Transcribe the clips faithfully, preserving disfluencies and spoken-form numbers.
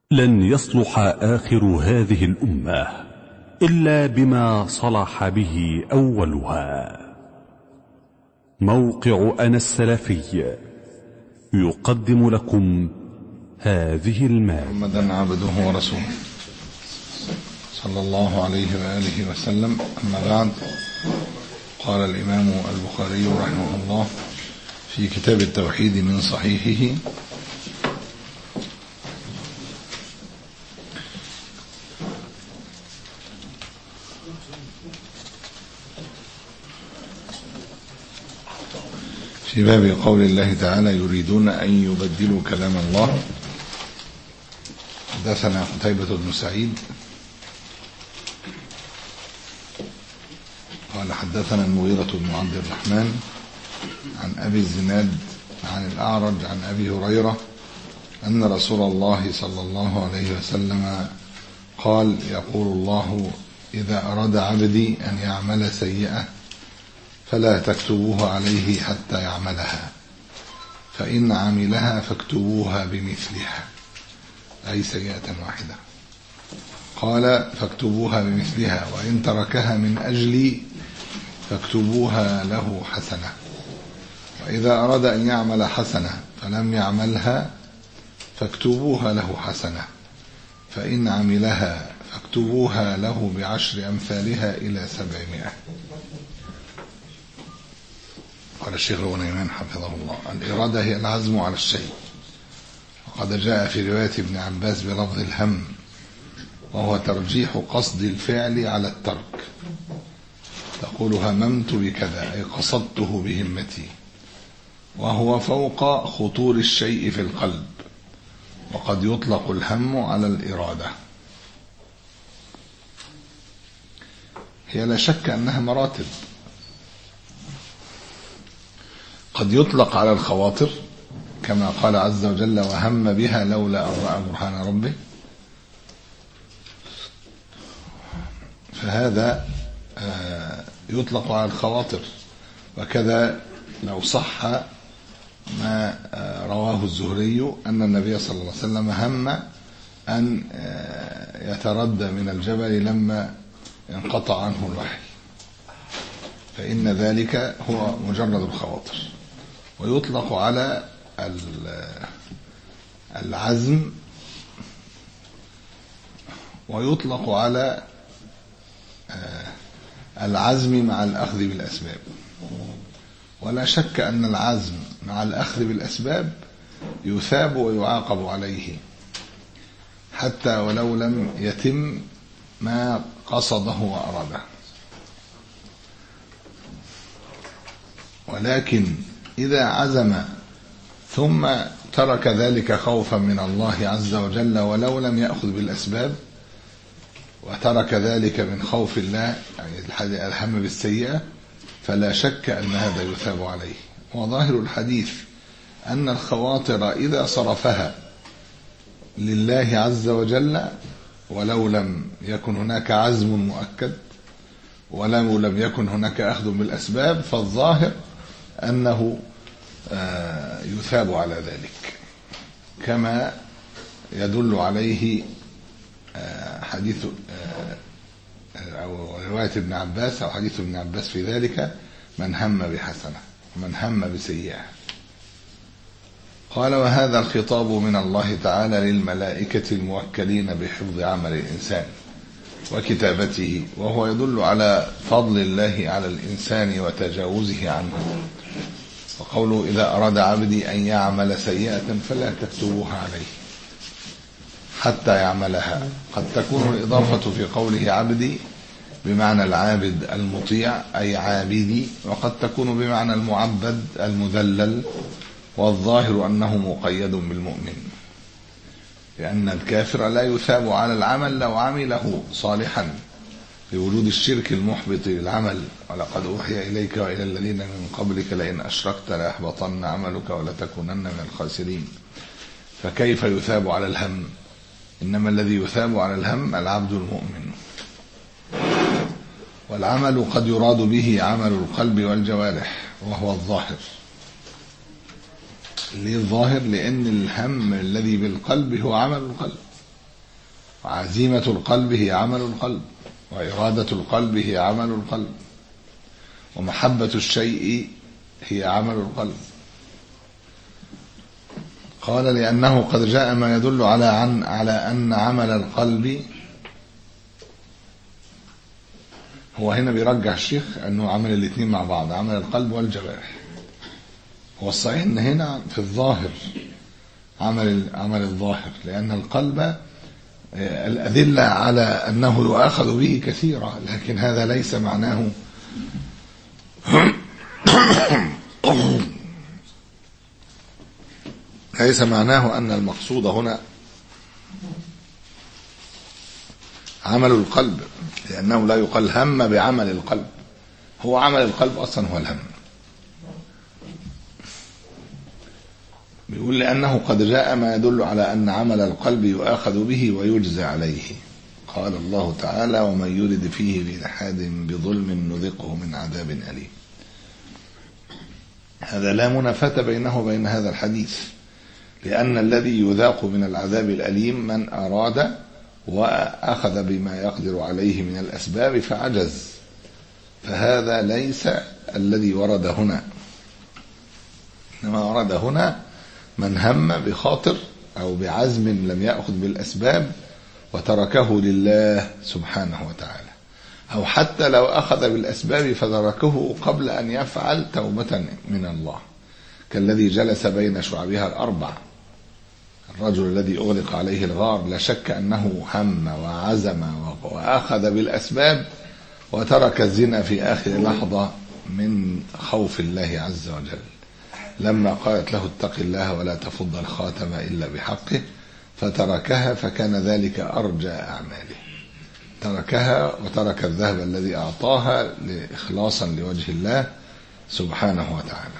لن يصلح آخر هذه الأمة إلا بما صلح به أولها. موقع أنا السلفي يقدم لكم هذه المادة. محمدا عبده ورسوله صلى الله عليه وآله وسلم. أما بعد، قال الإمام البخاري رحمه الله في كتاب التوحيد من صحيحه: في باب قول الله تعالى: يريدون أن يبدلوا كلام الله. حدثنا قتيبة بن سعيد قال حدثنا المغيرة بن عبد الرحمن عن أبي الزناد عن الأعرج عن أبي هريرة أن رسول الله صلى الله عليه وسلم قال: يقول الله: إذا أراد عبدي أن يعمل سيئة فلا تكتبوها عليه حتى يعملها، فإن عملها فاكتبوها بمثلها، أي سيئة واحدة. قال: فاكتبوها بمثلها، وإن تركها من أجلي فاكتبوها له حسنة. وإذا أراد أن يعمل حسنة فلم يعملها فاكتبوها له حسنة، فإن عملها فاكتبوها له بعشر أمثالها إلى سبعمائة. قال الشيخ الغنيمان حفظه الله: الإرادة هي العزم على الشيء، وقد جاء في رواية ابن عباس بلفظ الهم، وهو ترجيح قصد الفعل على الترك. تقول: هممت بكذا، أي قصدته بهمتي، وهو فوق خطور الشيء في القلب. وقد يطلق الهم على الإرادة. هي لا شك أنها مراتب. قد يطلق على الخواطر كما قال عز وجل: وهم بها لولا أن رأى برهان ربه، فهذا يطلق على الخواطر. وكذا لو صح ما رواه الزهري أن النبي صلى الله عليه وسلم هم أن يتردى من الجبل لما انقطع عنه الوحي، فإن ذلك هو مجرد الخواطر. ويطلق على العزم، ويطلق على العزم مع الأخذ بالأسباب. ولا شك أن العزم مع الأخذ بالأسباب يثاب ويعاقب عليه، حتى ولو لم يتم ما قصده وأراده. ولكن إذا عزم ثم ترك ذلك خوفا من الله عز وجل ولو لم يأخذ بالأسباب، وترك ذلك من خوف الله، يعني الهم بالسيئة، فلا شك أن هذا يثاب عليه. وظاهر الحديث أن الخواطر إذا صرفها لله عز وجل ولو لم يكن هناك عزم مؤكد ولو لم يكن هناك أخذ بالأسباب، فالظاهر أنه يثاب على ذلك، كما يدل عليه حديث أو رواية ابن عباس أو حديث ابن عباس في ذلك: من هم بحسنة ومن هم بسيئة. قال: وهذا الخطاب من الله تعالى للملائكة الموكلين بحفظ عمل الإنسان وكتابته، وهو يدل على فضل الله على الإنسان وتجاوزه عنه. وقوله: إذا أراد عبدي أن يعمل سيئة فلا تكتبوها عليه حتى يعملها. قد تكون الإضافة في قوله عبدي بمعنى العابد المطيع، أي عابدي، وقد تكون بمعنى المعبد المذلل، والظاهر أنه مقيد بالمؤمن، لأن الكافر لا يثاب على العمل لو عمله صالحا لوجود الشرك المحبط للعمل. ولقد أوحي إليك وإلى الذين من قبلك لئن أشركت ليحبطن عملك ولتكونن من الخاسرين. فكيف يثاب على الهم؟ إنما الذي يثاب على الهم العبد المؤمن. والعمل قد يراد به عمل القلب والجوارح، وهو الظاهر. ليه الظاهر؟ لأن الهم الذي بالقلب هو عمل القلب، وعزيمة القلب هي عمل القلب، وإرادة القلب هي عمل القلب، ومحبة الشيء هي عمل القلب. قال لأنه قد جاء ما يدل على عن على أن عمل القلب، هو هنا بيرجح الشيخ أنه عمل الاثنين مع بعض، عمل القلب والجوارح. هو الصحيح أن هنا في الظاهر عمل عمل الظاهر، لأن القلب الأدلة على أنه يؤاخذ به كثيرة، لكن هذا ليس معناه ليس معناه أن المقصود هنا عمل القلب، لأنه لا يقال هم بعمل القلب، هو عمل القلب أصلا هو الهم. بيقول لأنه قد جاء ما يدل على أن عمل القلب يؤاخذ به ويجزى عليه. قال الله تعالى: ومن يرد فيه بإلحاد بظلم نذقه من عذاب أليم. هذا لا منافاة بينه وبين هذا الحديث، لأن الذي يذاق من العذاب الأليم من أراد وأخذ بما يقدر عليه من الأسباب فعجز، فهذا ليس الذي ورد هنا، إنما ورد هنا من هم بخاطر أو بعزم لم يأخذ بالأسباب وتركه لله سبحانه وتعالى، أو حتى لو أخذ بالأسباب فتركه قبل أن يفعل توبة من الله، كالذي جلس بين شعبها الأربع. الرجل الذي أغلق عليه الغار لا شك أنه هم وعزم وأخذ بالأسباب وترك الزنا في آخر لحظة من خوف الله عز وجل، لما قالت له اتق الله ولا تفض الخاتم إلا بحقه فتركها، فكان ذلك أرجى أعماله، تركها وترك الذهب الذي أعطاها إخلاصا لوجه الله سبحانه وتعالى.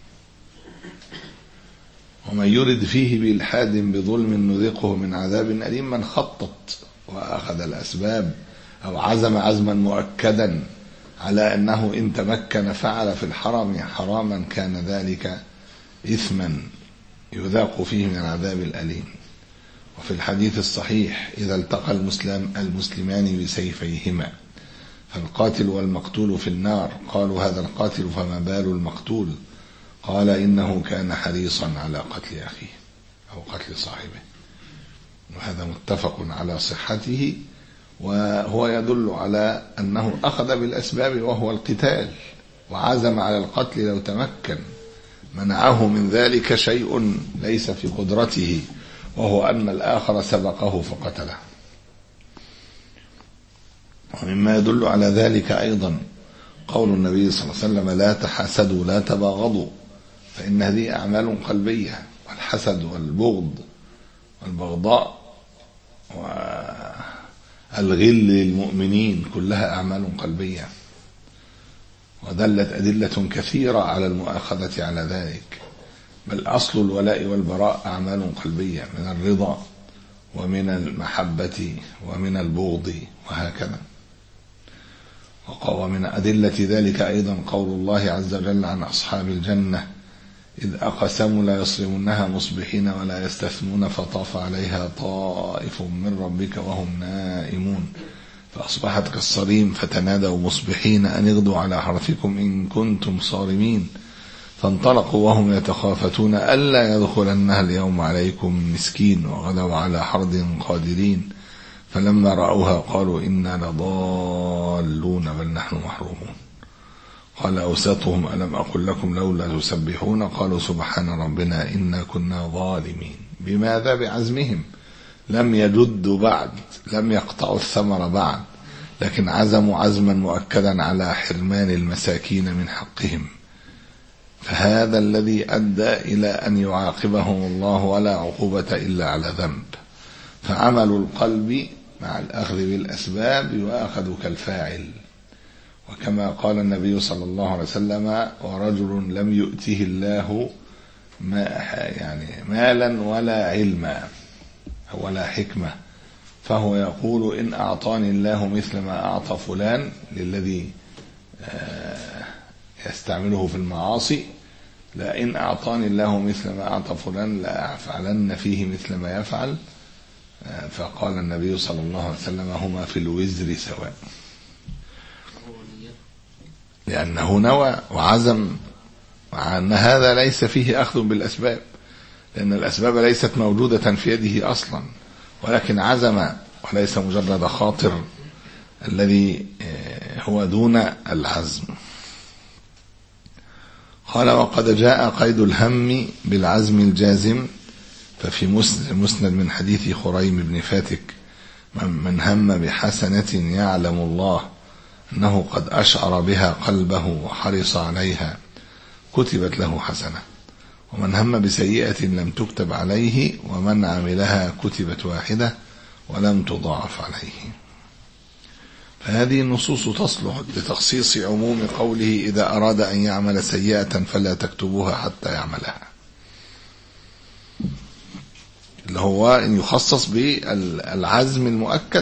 ومن يرد فيه بإلحاد بظلم نذقه من عذاب أليم، من خطط وأخذ الأسباب أو عزم عزما مؤكدا على أنه إن تمكن فعل في الحرم حراما كان ذلك إثما يذاق فيه من العذاب الأليم. وفي الحديث الصحيح: إذا التقى المسلم المسلمان بسيفيهما فالقاتل والمقتول في النار، قالوا هذا القاتل فما بال المقتول؟ قال إنه كان حريصا على قتل أخيه أو قتل صاحبه. وهذا متفق على صحته، وهو يدل على أنه أخذ بالأسباب وهو القتال، وعزم على القتل لو تمكن، منعه من ذلك شيء ليس في قدرته، وهو أن الآخر سبقه فقتله. ومما يدل على ذلك أيضا قول النبي صلى الله عليه وسلم: لا تحاسدوا لا تباغضوا، فإن هذه أعمال قلبية، والحسد والبغض والبغضاء والغل للمؤمنين كلها أعمال قلبية، ودلت أدلة كثيرة على المؤاخذة على ذلك. بل أصل الولاء والبراء أعمال قلبية، من الرضا ومن المحبة ومن البغض وهكذا. ومن أدلة ذلك أيضا قول الله عز وجل عن أصحاب الجنة: إذ أقسموا لا يصرمنها مصبحين ولا يستثنون فطاف عليها طائف من ربك وهم نائمون فأصبحت كالصريم فتنادوا مصبحين أن اغدوا على حرثكم إن كنتم صارمين فانطلقوا وهم يتخافتون ألا يدخلنها اليوم عليكم مسكين وغدوا على حرد قادرين فلما رأوها قالوا إنا لضالون بل نحن محرومون. قال أوسطهم: ألم أقل لكم لولا تسبحون؟ قالوا سبحان ربنا إنا كنا ظالمين. بماذا؟ بعزمهم، لم يجدوا بعد، لم يقطعوا الثمر بعد، لكن عزموا عزما مؤكدا على حرمان المساكين من حقهم، فهذا الذي أدى إلى أن يعاقبهم الله ولا عقوبة إلا على ذنب. فعمل القلب مع الأخذ بالأسباب يؤاخذ كالفاعل، وكما قال النبي صلى الله عليه وسلم: ورجل لم يؤته الله ما يعني مالا ولا علما ولا حكمة فهو يقول إن أعطاني الله مثل ما أعطى فلان، للذي يستعمله في المعاصي، لئن أعطاني الله مثل ما أعطى فلان لأفعلن فيه مثل ما يفعل، فقال النبي صلى الله عليه وسلم هما في الوزر سواء، لأنه نوى وعزم، مع أن هذا ليس فيه أخذ بالأسباب، لأن الأسباب ليست موجودة في يده أصلا، ولكن عزم وليس مجرد خاطر الذي هو دون العزم. قال وقد جاء قيد الهم بالعزم الجازم، ففي مسند من حديث خريم بن فاتك من هم بحسنة يعلم الله أنه قد أشعر بها قلبه وحرص عليها كتبت له حسنة، ومن هم بسيئة لم تكتب عليه ومن عملها كتبت واحدة ولم تضاعف عليه. فهذه النصوص تصلح لتخصيص عموم قوله إذا أراد أن يعمل سيئة فلا تكتبوها حتى يعملها، اللي هو أن يخصص بالعزم المؤكد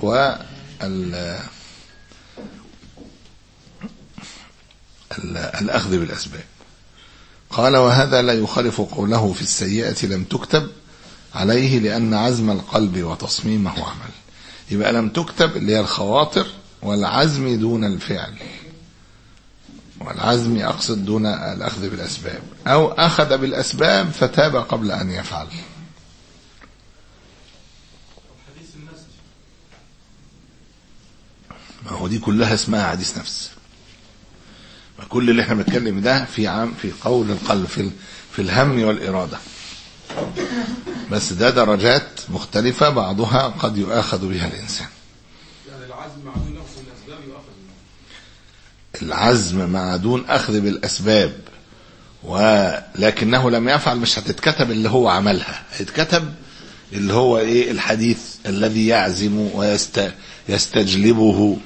والأخذ بالأسباب. قال وهذا لا يخالف قوله في السيئة لم تكتب عليه، لأن عزم القلب وتصميمه عمل. يبقى لم تكتب اللي هي الخواطر، والعزم دون الفعل، والعزم أقصد دون الأخذ بالأسباب، أو أخذ بالأسباب فتاب قبل أن يفعل. ما هو دي كلها اسمها حديث نفس، ما كل اللي احنا بنتكلم ده في عام في قول القلب في في الهم والإرادة، بس ده درجات مختلفة بعضها قد يؤاخذ بها الإنسان. يعني العزم مع دون أخذ بالأسباب يؤاخذ بها. العزم مع دون أخذ بالأسباب، ولكنه لم يفعل، مش هتتكتب اللي هو عملها، هيتكتب اللي هو ايه الحديث الذي يعزم ويستجلبه.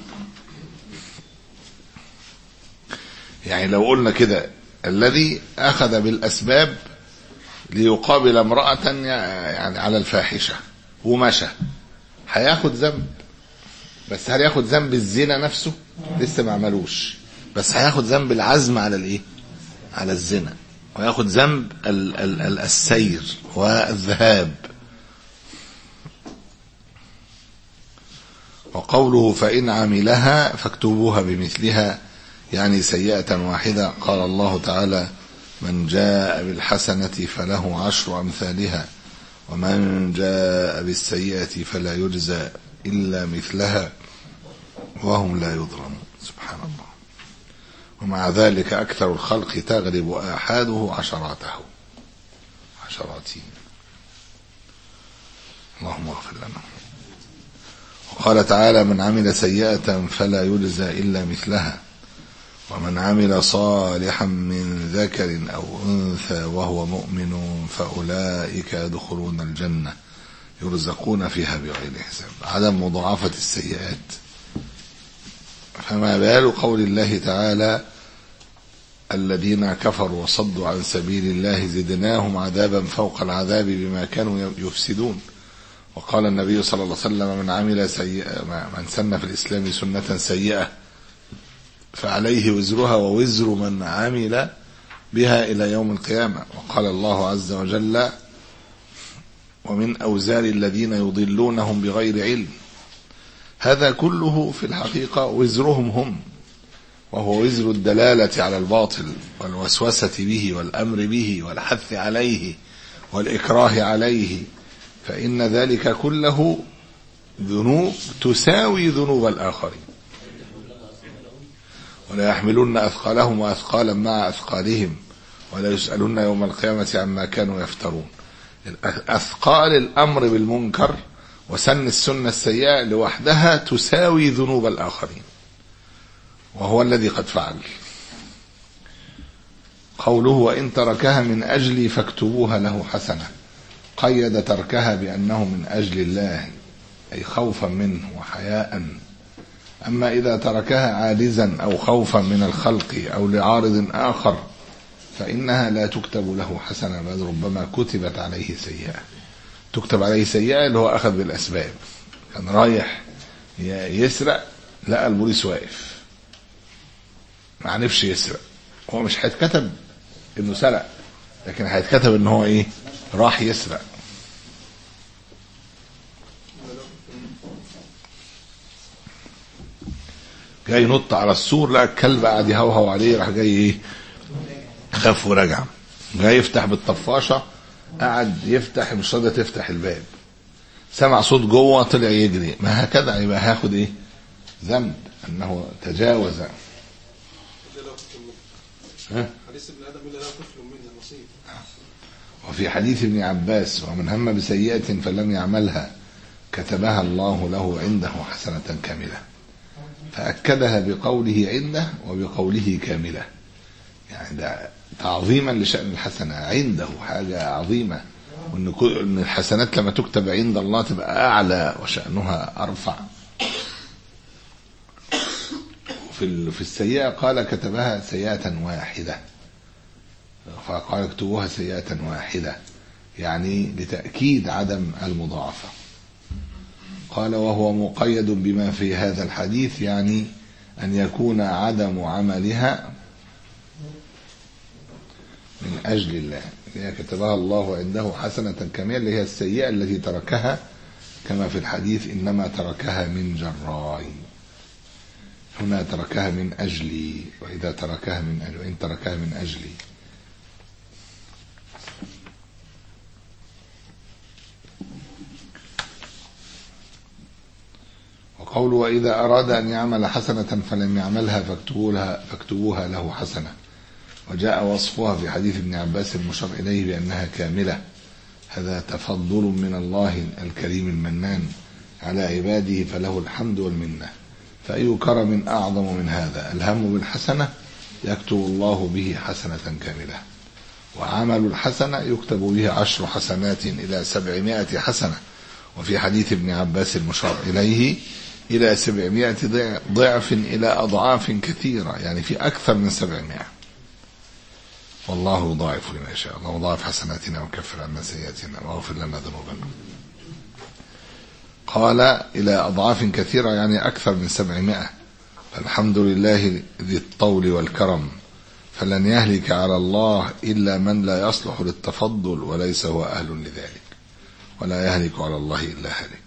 يعني لو قلنا كده الذي أخذ بالأسباب ليقابل امرأة يعني على الفاحشة ومشى، هياخد ذنب، بس هل ياخد ذنب الزنا نفسه؟ لسه ما عملوش، بس هياخد ذنب العزم على الايه؟ على الزنا، وياخد ذنب ال ال ال السير والذهاب. وقوله فإن عملها فاكتبوها بمثلها، يعني سيئة واحدة. قال الله تعالى من جاء بالحسنة فله عشر أمثالها ومن جاء بالسيئة فلا يجزى إلا مثلها وهم لا يظلمون. سبحان الله. ومع ذلك أكثر الخلق تغلب آحاده عشراته عشراتين. اللهم اغفر لنا. وقال تعالى من عمل سيئة فلا يجزى إلا مثلها ومن عمل صالحا من ذكر أو أنثى وهو مؤمن فأولئك يدخلون الجنة يرزقون فيها بغير حساب. عدم مضاعفة السيئات. فما بال قول الله تعالى الذين كفروا وصدوا عن سبيل الله زدناهم عذابا فوق العذاب بما كانوا يفسدون. وقال النبي صلى الله عليه وسلم من عمل سيئة من سن في الإسلام سنة سيئة فعليه وزرها ووزر من عمل بها إلى يوم القيامة. وقال الله عز وجل ومن أوزار الذين يضلونهم بغير علم. هذا كله في الحقيقة وزرهم هم، وهو وزر الدلالة على الباطل والوسوسة به والأمر به والحث عليه والإكراه عليه، فإن ذلك كله ذنوب تساوي ذنوب الآخرين. ولا يحملون أثقالهم وأثقالا مع أثقالهم ولا يسألون يوم القيامة عما كانوا يفترون. أثقال الأمر بالمنكر وسن السنة السيئة لوحدها تساوي ذنوب الآخرين، وهو الذي قد فعل. قوله وإن تركها من أجلي فاكتبوها له حسنة، قيد تركها بأنه من أجل الله أي خوفا منه وحياء. أما إذا تركها عاجزا أو خوفا من الخلق أو لعارض آخر فإنها لا تكتب له حسنة، بل ربما كتبت عليه سيئة. تكتب عليه سيئة اللي هو أخذ بالأسباب، كان رايح يسرق لقى البوليس واقف ما عرفش يسرق، هو مش هيتكتب إنه سرق، لكن هيتكتب إنه هو إيه؟ راح يسرق. جاي ينط على السور، لقى الكلب قاعد يهوهو عليه، راح جاي ايه خاف ورجع. جاي يفتح بالطفاشه، قاعد يفتح مش راضيه تفتح الباب، سمع صوت جوه طلع يجري. ما هكذا يبقى هاخد ايه ذنب انه تجاوز. ها حديث ابن ادم الا له طفل منه نصيب. وفي حديث ابن عباس: ومن هم بسيئة فلم يعملها كتبها الله له عنده حسنة كاملة. فأكدها بقوله عنده وبقوله كاملة، يعني ده تعظيما لشأن الحسنة. عنده حاجة عظيمة، وأن الحسنات لما تكتب عند الله تبقى أعلى وشأنها أرفع. في في السيئة قال كتبها سيئة واحدة، فقال اكتبوها سيئة واحدة، يعني لتأكيد عدم المضاعفة. قال وهو مقيد بما في هذا الحديث، يعني أن يكون عدم عملها من أجل الله. هي كتبها الله عنده حسنة كاملة، اللي هي السيئة التي تركها، كما في الحديث إنما تركها من جراي. هنا تركها من أجلي، وإذا تركها من أجل وإن تركها من أجلي. وقوله وإذا أراد أن يعمل حسنة فلم يعملها فاكتبوها, فاكتبوها له حسنة. وجاء وصفها في حديث ابن عباس المشار إليه بأنها كاملة. هذا تفضل من الله الكريم المنان على عباده، فله الحمد والمنة. فأي كرم أعظم من هذا؟ الهم بالحسنة يكتب الله به حسنة كاملة، وعمل الحسنة يكتب به عشر حسنات إلى سبعمائة حسنة. وفي حديث ابن عباس المشار إليه إلى سبعمائة ضعف إلى أضعاف كثيرة، يعني في أكثر من سبعمائة. والله يضاعف لما يشاء. الله يضاعف حسناتنا وكفر عنا سيئاتنا واغفر لنا ذنوبنا. قال إلى أضعاف كثيرة، يعني أكثر من سبعمائة. فالحمد لله ذي الطول والكرم، فلن يهلك على الله إلا من لا يصلح للتفضل وليس هو أهل لذلك، ولا يهلك على الله إلا هلك.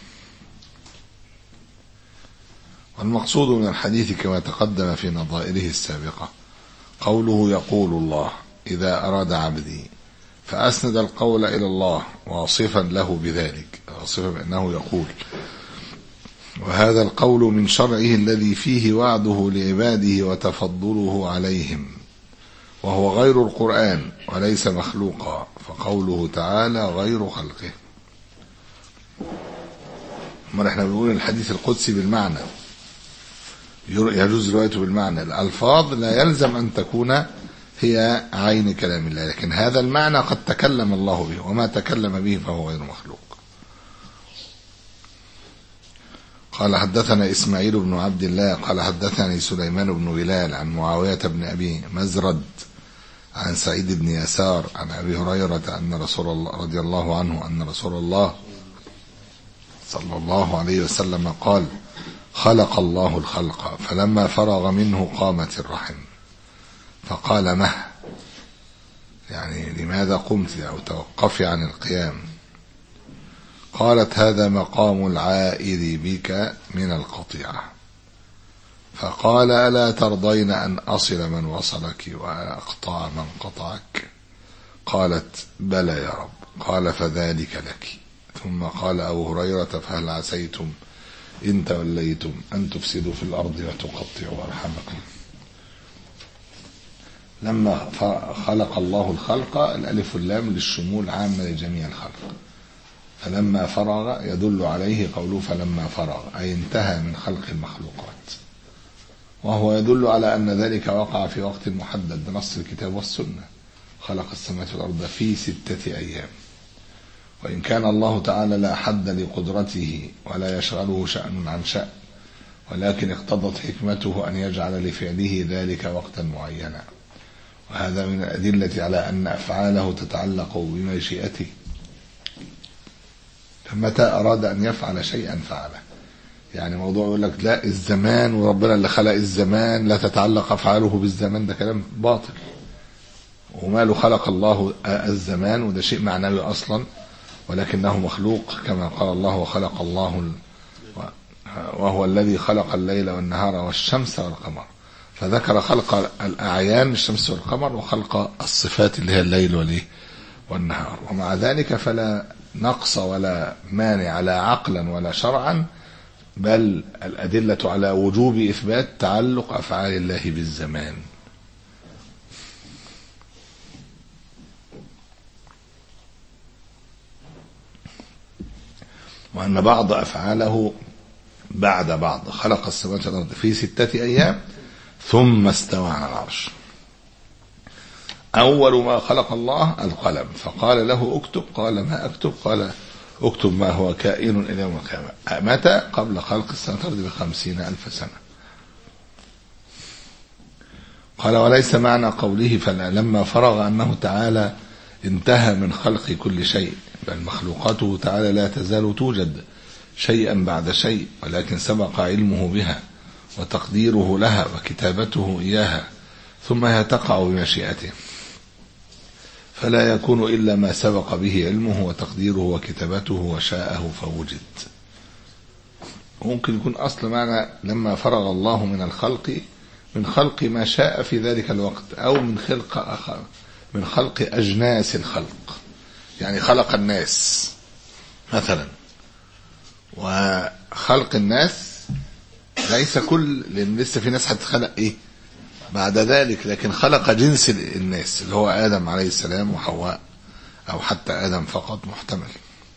والمقصود من الحديث كما تقدم في نظائره السابقة قوله يقول الله إذا أراد عبدي، فأسند القول إلى الله واصفا له بذلك، واصفا بأنه يقول. وهذا القول من شرعه الذي فيه وعده لعباده وتفضله عليهم، وهو غير القرآن وليس مخلوقا، فقوله تعالى غير خلقه. ما احنا بنقول الحديث القدسي بالمعنى، يجوز روايته بالمعنى. الألفاظ لا يلزم أن تكون هي عين كلام الله، لكن هذا المعنى قد تكلم الله به، وما تكلم به فهو غير مخلوق. قال حدثنا إسماعيل بن عبد الله قال حدثني سليمان بن بلال عن معاوية بن أبي مزرد عن سعيد بن يسار عن أبي هريرة أن رسول الله رضي الله عنه أن رسول الله صلى الله عليه وسلم قال خلق الله الخلق فلما فرغ منه قامت الرحم، فقال مه، يعني لماذا قمت أو توقفي عن القيام؟ قالت هذا مقام العائد بك من القطيعة. فقال ألا ترضين أن أصل من وصلك وأقطع من قطعك؟ قالت بلى يا رب. قال فذلك لك. ثم قال أبو هريرة فهل عسيتم إن توليتم أن تفسدوا في الأرض وتقطعوا أرحامكم؟ لما خلق الله الخلق، الألف واللام للشمول عامة لجميع الخلق. فلما فرغ يدل عليه قوله فلما فرغ، أي انتهى من خلق المخلوقات، وهو يدل على أن ذلك وقع في وقت محدد بنص الكتاب والسنة. خلق السماوات والأرض في ستة أيام. وإن كان الله تعالى لا حد لقدرته ولا يشغله شأن عن شأن، ولكن اقتضت حكمته أن يجعل لفعله ذلك وقتا معينا، وهذا من الأدلة على أن أفعاله تتعلق بمشيئته، فمتى أراد أن يفعل شيئا فعله. يعني موضوع يقول لك لا الزمان وربنا اللي خلق الزمان لا تتعلق أفعاله بالزمان، ده كلام باطل. وماله خلق الله الزمان، وده شيء معنوي أصلا ولكنه مخلوق، كما قال الله وخلق الله ال... وهو الذي خلق الليل والنهار والشمس والقمر، فذكر خلق الأعيان الشمس والقمر وخلق الصفات اللي هي الليل والنهار. ومع ذلك فلا نقص ولا مانع لا عقلا ولا شرعا، بل الأدلة على وجوب إثبات تعلق أفعال الله بالزمان. وأن بعض أفعاله بعد بعض، خلق السماوات والأرض في ستة أيام ثم استوى على العرش. أول ما خلق الله القلم، فقال له اكتب، قال ما أكتب، قال اكتب ما هو كائن إلى يوم القيامة. متى؟ قبل خلق السماوات والأرض بخمسين ألف سنة. قال وليس معنى قوله فلما فرغ أنه تعالى انتهى من خلق كل شيء، بل مخلوقاته تعالى لا تزال توجد شيئا بعد شيء، ولكن سبق علمه بها وتقديره لها وكتابته إياها، ثم هي تقع بمشيئته، فلا يكون إلا ما سبق به علمه وتقديره وكتابته وشاءه فوجد. ممكن يكون أصل معنى لما فرغ الله من الخلق من خلق ما شاء في ذلك الوقت، أو من خلق آخر من خلق أجناس الخلق، يعني خلق الناس مثلا، وخلق الناس ليس كل، لأن لسه في ناس هتخلق إيه بعد ذلك، لكن خلق جنس الناس اللي هو آدم عليه السلام وحواء، أو حتى آدم فقط محتمل.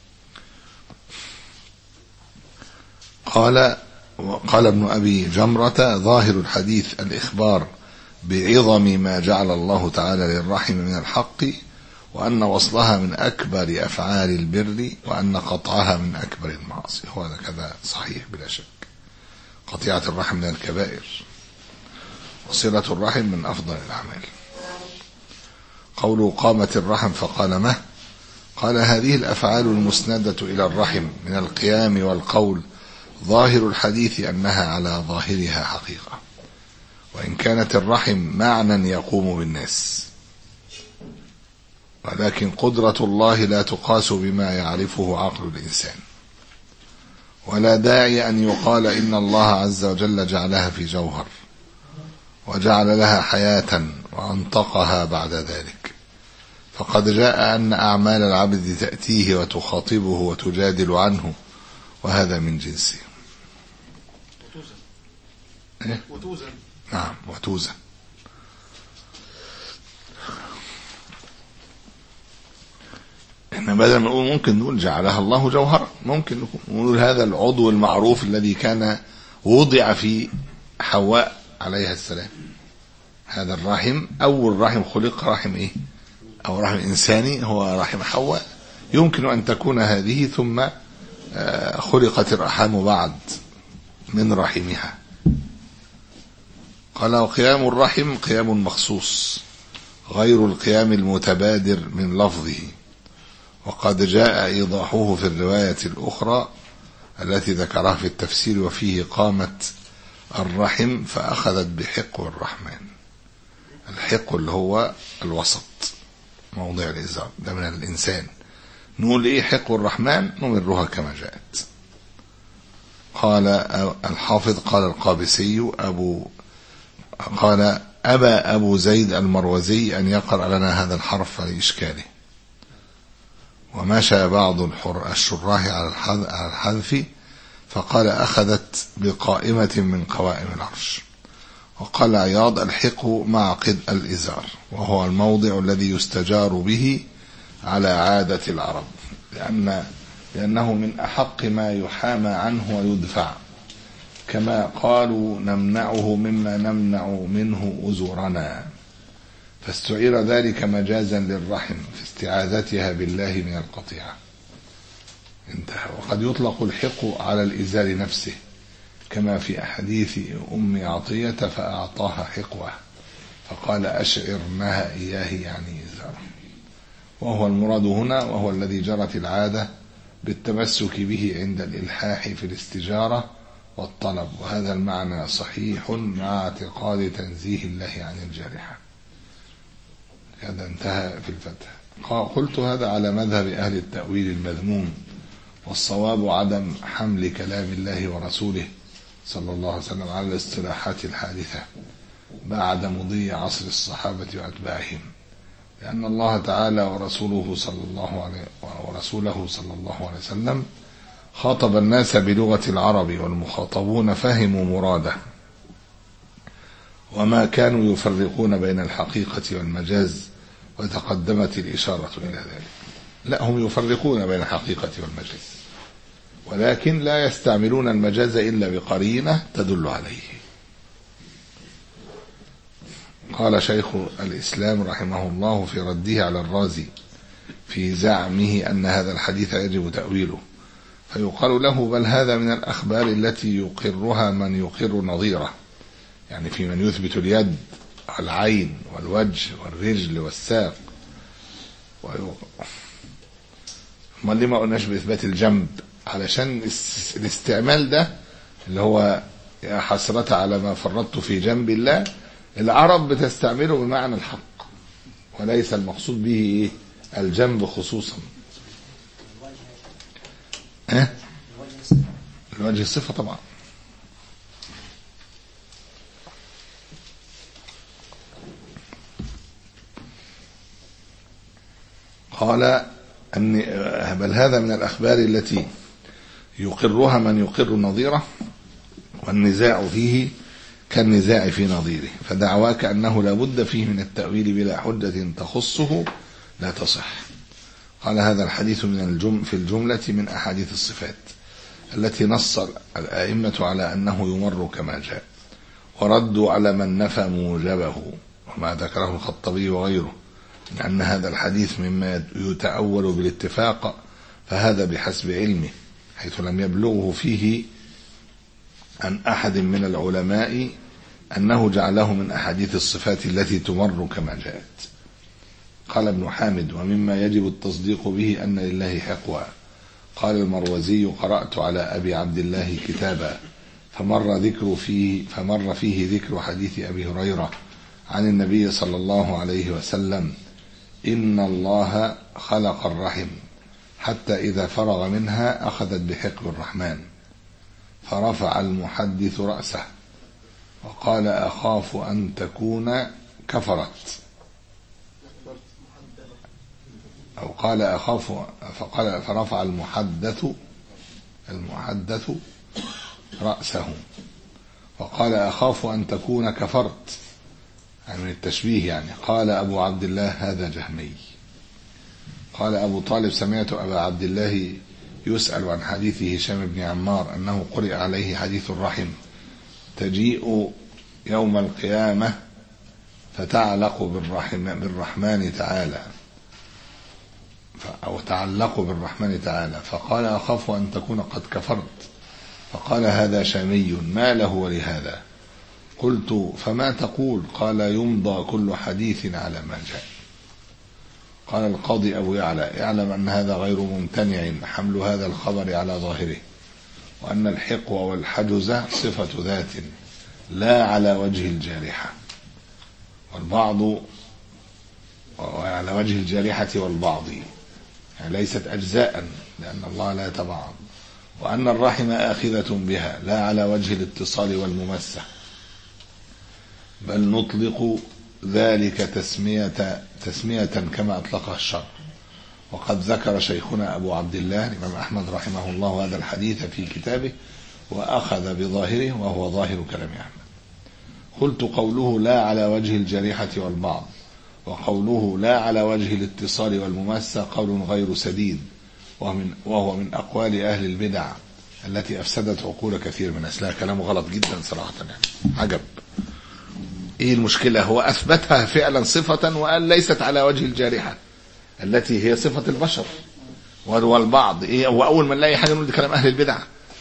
قال قال ابن أبي جمرة ظاهر الحديث الإخبار بعظم ما جعل الله تعالى للرحم من الحق، وأن وصلها من أكبر أفعال البر، وأن قطعها من أكبر المعاصي. هو كذا صحيح بلا شك، قطيعة الرحم من الكبائر، وصلة الرحم من أفضل الأعمال. قوله قامت الرحم فقال مه، قال هذه الأفعال المسندة إلى الرحم من القيام والقول ظاهر الحديث أنها على ظاهرها حقيقة، وإن كانت الرحم معنى يقوم بالناس، ولكن قدرة الله لا تقاس بما يعرفه عقل الإنسان، ولا داعي أن يقال إن الله عز وجل جعلها في جوهر وجعل لها حياة وأنطقها بعد ذلك، فقد جاء أن أعمال العبد تأتيه وتخاطبه وتجادل عنه، وهذا من جنسه. إيه؟ وتوزن. نعم وتوزن. احنا بدل ما نقول ممكن نقول جعلها الله جوهرا، ممكن نقول هذا العضو المعروف الذي كان وضع في حواء عليها السلام، هذا الرحم، أول رحم خلق رحم إيه؟ أو رحم إنساني هو رحم حواء، يمكن أن تكون هذه ثم خلقت الرحم بعد من رحمها. قال وقيام الرحم قيام مخصوص غير القيام المتبادر من لفظه، وقد جاء إيضاحه في الرواية الأخرى التي ذكرها في التفسير، وفيه قامت الرحم فأخذت بحق الرحمن. الحق اللي هو الوسط، موضع الإزار، ده من الإنسان. نقول إيه حق الرحمن؟ نمرها كما جاءت. قال الحافظ قال القابسي أبو قال أبى أبو زيد المروزي أن يقرأ لنا هذا الحرف لإشكاله، ومشى بعض الشراح على الحذف، فقال أخذت بقائمة من قوائم العرش. وقال عياض الحق معقد الإزار، وهو الموضع الذي يستجار به على عادة العرب، لأن لأنه من أحق ما يحامى عنه ويدفع، كما قالوا نمنعه مما نمنع منه أزورنا، فاستعير ذلك مجازا للرحم في استعاذتها بالله من القطيعة. انتهى. وقد يطلق الحق على الإزار نفسه، كما في أحاديث أم عطية فأعطاها حقوة فقال أشعرناها إياه يعني إزار، وهو المراد هنا، وهو الذي جرت العادة بالتمسك به عند الإلحاح في الاستجارة والطلب، وهذا المعنى صحيح مع اعتقاد تنزيه الله عن الجارحة. هذا انتهى في الفتح. قلت هذا على مذهب أهل التأويل المذموم، والصواب عدم حمل كلام الله ورسوله صلى الله عليه وسلم على الاصطلاحات الحادثة بعد مضي عصر الصحابة وأتباعهم، لأن الله تعالى ورسوله صلى الله عليه ورسوله صلى الله عليه وسلم خاطب الناس بلغة العرب، والمخاطبون فهموا مراده، وما كانوا يفرقون بين الحقيقة والمجاز، وتقدمت الإشارة إلى ذلك. لا، هم يفرقون بين الحقيقة والمجاز، ولكن لا يستعملون المجاز إلا بقرينة تدل عليه. قال شيخ الإسلام رحمه الله في رده على الرازي في زعمه أن هذا الحديث يجب تأويله، فيقال له: بل هذا من الأخبار التي يقرها من يقر نظيره، يعني في من يثبت اليد والعين والوجه والرجل والساق. ما ليه ما قلناش بإثبات الجنب؟ علشان الاستعمال ده اللي هو يا حسرة على ما فرطت في جنب الله، العرب بتستعمله بمعنى الحق، وليس المقصود به ايه الجنب خصوصا. ها أه؟ الوجه صفة طبعا. قال أن بل هذا من الأخبار التي يقرها من يقر نظيره، والنزاع فيه كالنزاع في نظيره، فدعواك أنه لا بد فيه من التأويل بلا حجة تخصه لا تصح. قال هذا الحديث من الجم في الجملة من أحاديث الصفات التي نص الأئمة على أنه يمر كما جاء، وردوا على من نفى موجبه، وما ذكره الخطبي وغيره من أن هذا الحديث مما يتأول بالاتفاق، فهذا بحسب علمه، حيث لم يبلغه فيه عن أحد من العلماء أنه جعله من أحاديث الصفات التي تمر كما جاءت. قال ابن حامد: ومما يجب التصديق به أن لله حقوا. قال المروزي: قرأت على أبي عبد الله كتابا فمر ذكر فيه فمر فيه ذكر حديث أبي هريرة عن النبي صلى الله عليه وسلم: إن الله خلق الرحم حتى إذا فرغ منها أخذت بحقب الرحمن، فرفع المحدث رأسه وقال: أخاف أن تكون كفرت، أو قال أخاف، فقال فرفع المحدث المحدث رأسه وقال: أخاف أن تكون كفرت، يعني من التشبيه يعني. قال أبو عبد الله: هذا جهمي. قال أبو طالب: سمعت أبا عبد الله يسأل عن حديث هشام بن عمار أنه قرئ عليه حديث الرحم تجيء يوم القيامة فتعلق بالرحم بالرحمن تعالى، أو تعلق بالرحمن تعالى، فقال: أخاف أن تكون قد كفرت. فقال: هذا شامي، ما له ولهذا؟ قلت: فما تقول؟ قال: يمضى كل حديث على ما جاء. قال القاضي أبو يعلى: اعلم أن هذا غير ممتنع حمل هذا الخبر على ظاهره، وأن الحقو والحجز صفة ذات لا على وجه الجارحة والبعض، وعلى وجه الجارحة والبعض، يعني ليست أجزاء لأن الله لا يتبعض، وأن الرحم آخذة بها لا على وجه الاتصال والممسة، بل نطلق ذلك تسمية تسمية كما أطلقها الشرع. وقد ذكر شيخنا أبو عبد الله الإمام أحمد رحمه الله هذا الحديث في كتابه وأخذ بظاهره، وهو ظاهر كلام أحمد. قلت: قوله لا على وجه الجريحة والبعض، وقوله لا على وجه الاتصال والمماسة قول غير سديد، ومن وهو من أقوال أهل البدع التي أفسدت عقول كثير من الناس. لا، كلامه غلط جدا صراحة، يعني عجب. ايه المشكلة؟ هو اثبتها فعلا صفة وقال ليست على وجه الجارحة التي هي صفة البشر والبعض. ايه واول ما نلاقي حاجة نقول ده كلام اهل البدع؟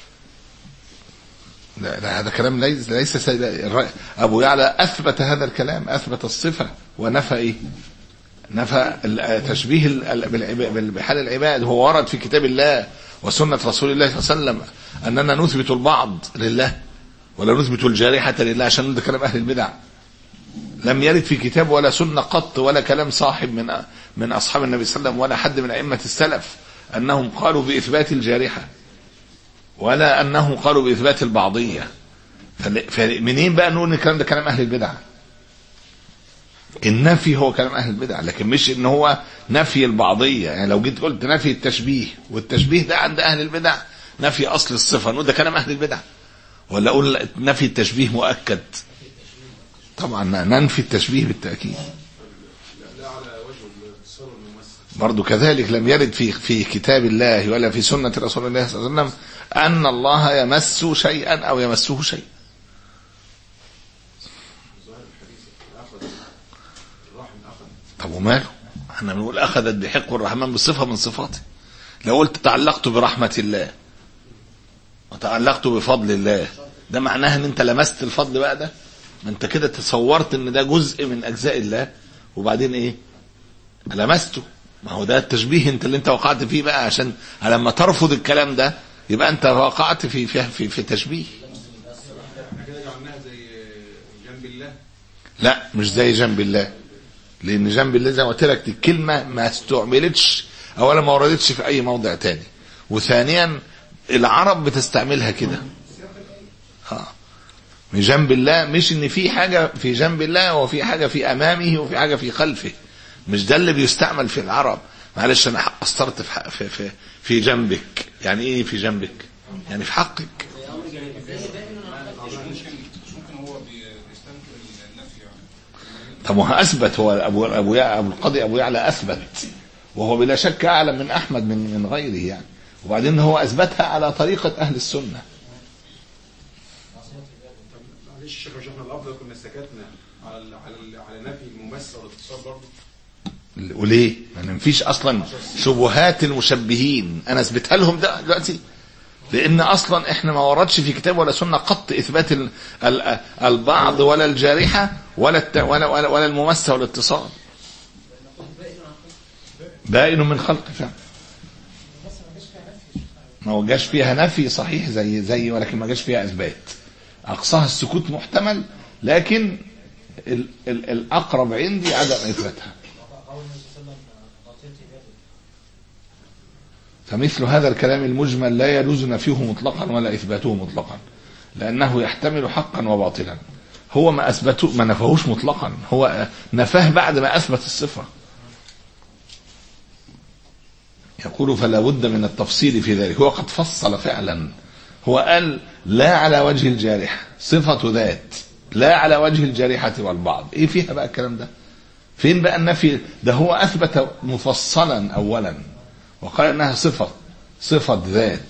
لا, لا هذا كلام ليس ليس سيد. ابو يعلى اثبت هذا الكلام، اثبت الصفة ونفى ايه؟ نفى تشبيه بحال العباد. هو ورد في كتاب الله وسنة رسول الله صلى الله عليه وسلم اننا نثبت البعض لله ولا نثبت الجارحة لله عشان نقول ده كلام اهل البدع. لم يرد في كتاب ولا سنة قط، ولا كلام صاحب من من أصحاب النبي صلى الله عليه وسلم ولا حد من أئمة السلف أنهم قالوا بإثبات الجارحة ولا أنهم قالوا بإثبات البعضية. فمنين بقى نقول ان الكلام ده كلام أهل البدع؟ النفي هو كلام أهل البدع، لكن مش ان هو نفي البعضية. يعني لو جيت قلت نفي التشبيه، والتشبيه ده عند أهل البدع نفي أصل الصفة، نقول ده كلام أهل البدع؟ ولا أقول نفي التشبيه مؤكد؟ طبعا ننفي التشبيه بالتأكيد. برضو كذلك لم يرد في في كتاب الله ولا في سنة رسول الله صلى الله عليه وسلم أن الله يمس شيئا أو يمسه شيء. طب وماله؟ احنا بنقول أخذت بحق الرحمن بصفة من صفاته. لو قلت تعلقت برحمة الله وتعلقت بفضل الله، ده معناها ان انت لمست الفضل بقى ده؟ ما انت كده تصورت ان ده جزء من أجزاء الله وبعدين ايه لمسته. ما هو ده التشبيه انت اللي انت وقعت فيه بقى، عشان لما ترفض الكلام ده يبقى انت وقعت في في في, في تشبيه. كده جعلناها زي جنب الله؟ لا مش زي جنب الله، لان جنب الله زي ما قلت لك الكلمه ما استعملتش، اولا ما وردتش في اي موضع تاني، وثانيا العرب بتستعملها كده. اه من جنب الله، مش ان في حاجه في جنب الله وفي حاجه في امامه وفي حاجه في خلفه، مش ده اللي بيستعمل في العرب. معلش انا قصرت في في في, في جنبك. يعني ايه في جنبك؟ يعني في حقك. طب ما اثبت هو ابو ابو ابو القاضي ابو يعلى اثبت، وهو بلا شك اعلم من احمد من من غيره يعني، وبعدين هو اثبتها على طريقه اهل السنه. معلش الشيخ مش احنا الافضل كنا سكتنا على على على نفي الممس والاتصال برضه؟ وليه؟ ما ننفيش اصلا شبهات المشبهين، انا اثبتها لهم ده دلوقتي، لان اصلا احنا ما وردش في كتاب ولا سنه قط اثبات البعض ولا الجارحه ولا ولا ولا الممس والاتصال. بائن من خلق فعلا. ما جاش فيها نفي صحيح زي زي ولكن ما جاش فيها اثبات. اقصاها السكوت محتمل، لكن ال ال الاقرب عندي عدم اثباتها. فمثل هذا الكلام المجمل لا يجوز نفيه مطلقا ولا اثباته مطلقا، لانه يحتمل حقا وباطلا. هو ما اثبته ما نفهوش مطلقا، هو نفاه بعد ما اثبت الصفه. يقول فلا بد من التفصيل في ذلك. هو قد فصل فعلا، هو قال لا على وجه الجارحه، صفه ذات لا على وجه الجارحه والبعض. ايه فيها بقى الكلام ده؟ فين بقى النفي ده؟ هو اثبت مفصلا اولا وقال انها صفه صفه ذات.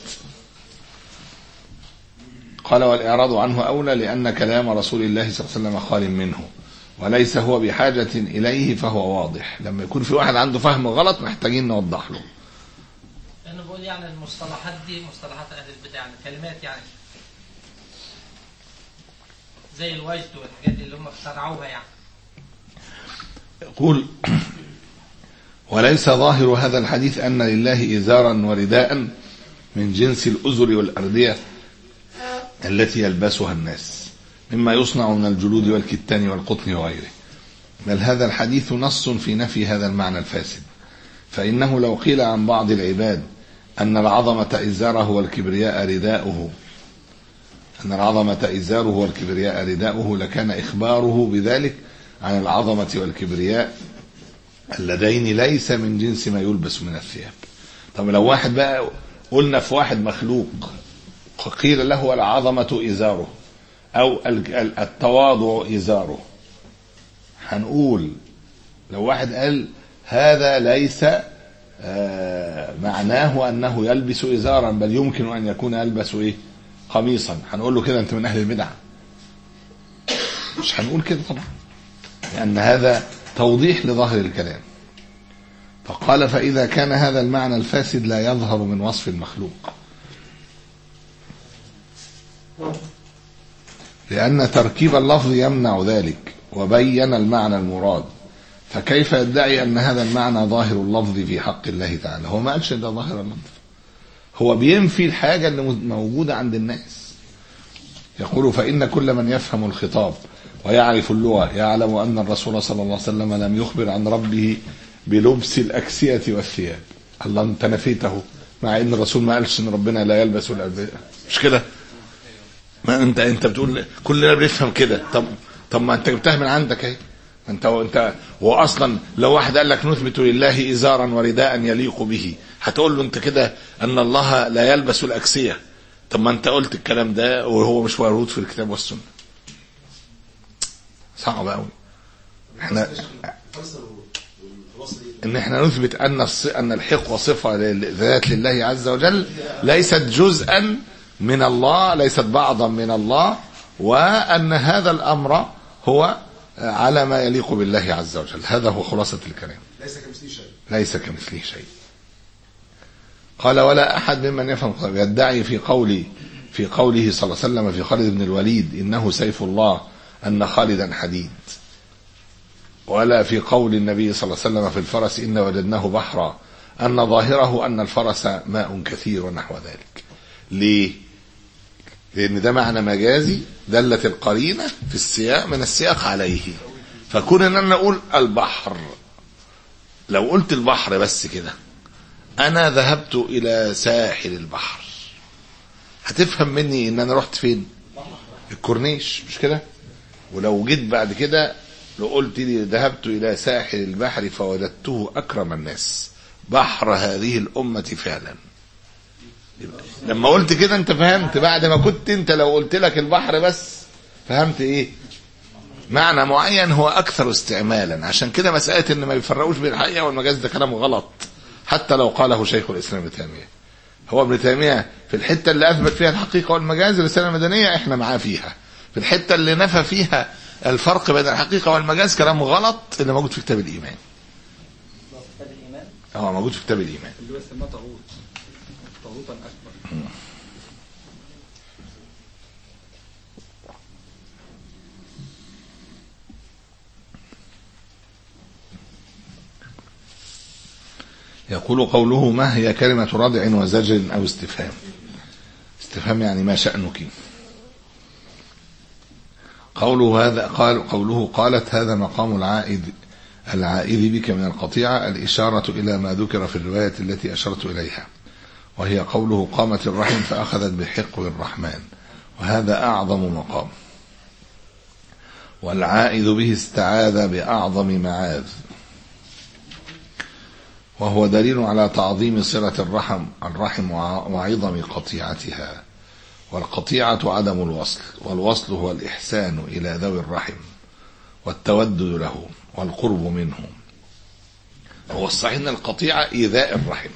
قال والاعراض عنه اولى لان كلام رسول الله صلى الله عليه وسلم خال منه وليس هو بحاجه اليه فهو واضح. لما يكون في واحد عنده فهم غلط محتاجين نوضح له. انا بقول يعني المصطلحات دي مصطلحات اهل البدع، الكلمات يعني زي الوجد والحاجات اللي هم اخترعوها يعني. يقول وليس ظاهر هذا الحديث أن لله إزارا ورداء من جنس الأزر والأردية التي يلبسها الناس مما يصنع من الجلود والكتان والقطن وغيره، بل هذا الحديث نص في نفي هذا المعنى الفاسد. فإنه لو قيل عن بعض العباد أن العظمة إزاره والكبرياء رداؤه أن العظمة إزاره والكبرياء رداؤه لكان إخباره بذلك عن العظمة والكبرياء اللذين ليس من جنس ما يلبس من الثياب. طب لو واحد بقى قلنا في واحد مخلوق قيل له العظمة إزاره أو التواضع إزاره، هنقول لو واحد قال هذا ليس معناه أنه يلبس إزارا بل يمكن أن يكون يلبس إيه قميصا، هنقول له كده أنت من أهل البدع؟ مش هنقول كده طبعا، لأن هذا توضيح لظاهر الكلام. فقال فإذا كان هذا المعنى الفاسد لا يظهر من وصف المخلوق، لأن تركيب اللفظ يمنع ذلك وبين المعنى المراد، فكيف يدعي أن هذا المعنى ظاهر اللفظ في حق الله تعالى؟ هو ما قالش ده ظاهر اللفظ، هو بينفي الحاجة اللي موجودة عند الناس. يقول فإن كل من يفهم الخطاب ويعرف اللغة يعلم أن الرسول صلى الله عليه وسلم لم يخبر عن ربه بلبس الأكسية والثياب. الله انت نفيته، مع ان الرسول ما قالش ان ربنا لا يلبس الألبسة، مش كده؟ ما انت انت بتقول كلنا بنفهم كده. طب طب ما انت جبتها من عندك اهي. انت انت هو اصلا لو واحد قال لك نثبت لله ازارا ورداء يليق به، هتقول له انت كده ان الله لا يلبس الاكسيه. طب ما انت قلت الكلام ده وهو مش موجود في الكتاب والسنه. صعب قوي. احنا ان احنا نثبت ان ان الحق وصفه ذات لله عز وجل ليست جزءا من الله، ليست بعضا من الله، وان هذا الامر هو على ما يليق بالله عز وجل. هذا هو خلاصه الكلام. ليس كمثله شيء. ليس كمثله شيء. قال ولا احد ممن يفهم يدعي في قولي في قوله صلى الله عليه وسلم في خالد بن الوليد انه سيف الله ان خالدا حديد، ولا في قول النبي صلى الله عليه وسلم في الفرس إن وجدناه بحرا أن ظاهره أن الفرس ماء كثير ونحو ذلك. ليه؟ لأن ده معنى مجازي دلت القرينة في السياق من السياق عليه. فكون أن أنا أقول البحر، لو قلت البحر بس كده، أنا ذهبت إلى ساحل البحر، هتفهم مني إن أنا رحت فين؟ الكورنيش، مش كده؟ ولو جيت بعد كده لو قلت لي ذهبت إلى ساحل البحر فوجدته أكرم الناس، بحر هذه الأمة فعلا. لما قلت كده انت فهمت، بعد ما كنت انت لو قلت لك البحر بس فهمت ايه؟ معنى معين هو أكثر استعمالا. عشان كده مسألة ان ما يفرقوش بين الحقيقة والمجاز ده كلام غلط، حتى لو قاله شيخ الإسلام ابن تيمية. هو ابن تيمية في الحتة اللي أثبت فيها الحقيقة والمجاز الرسالة المدنية احنا معاه فيها، في الحتة اللي نفى فيها الفرق بين الحقيقة والمجاز كلام غلط اللي موجود في كتاب الإيمان. كتاب الإيمان؟ اه موجود في كتاب الإيمان. اللي هو اسمه طاغوت، طاغوتا أكبر. يقول قوله ما هي كلمة ردع وزجر أو استفهام. استفهام يعني ما شأنك. قوله هذا قال قوله قالت هذا مقام العائد العائد بك من القطيعة، الإشارة إلى ما ذكر في الرواية التي أشرت إليها، وهي قوله قامت الرحم فأخذت بحقو الرحمن، وهذا أعظم مقام. والعائد به استعاذ بأعظم معاذ، وهو دليل على تعظيم صلة الرحم الرحم وعظم قطيعتها. والقطيعة عدم الوصل، والوصل هو الإحسان إلى ذوي الرحم والتودد له والقرب منه. هو الصحيح أن القطيعة إيذاء الرحم،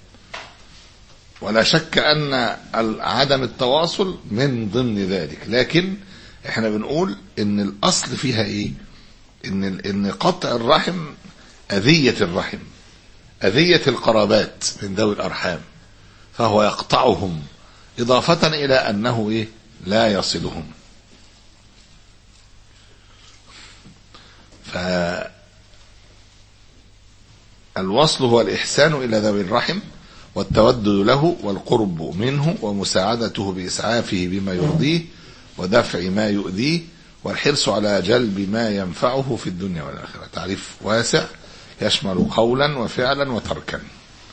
ولا شك أن عدم التواصل من ضمن ذلك، لكن احنا بنقول ان الأصل فيها إيه؟ إن, إن قطع الرحم أذية الرحم، أذية القرابات من ذوي الأرحام، فهو يقطعهم إضافة إلى أنه إيه؟ لا يصلهم. فالوصل هو الإحسان إلى ذوي الرحم والتودد له والقرب منه ومساعدته بإسعافه بما يرضيه ودفع ما يؤذيه والحرص على جلب ما ينفعه في الدنيا والآخرة. تعريف واسع يشمل قولا وفعلا وتركا،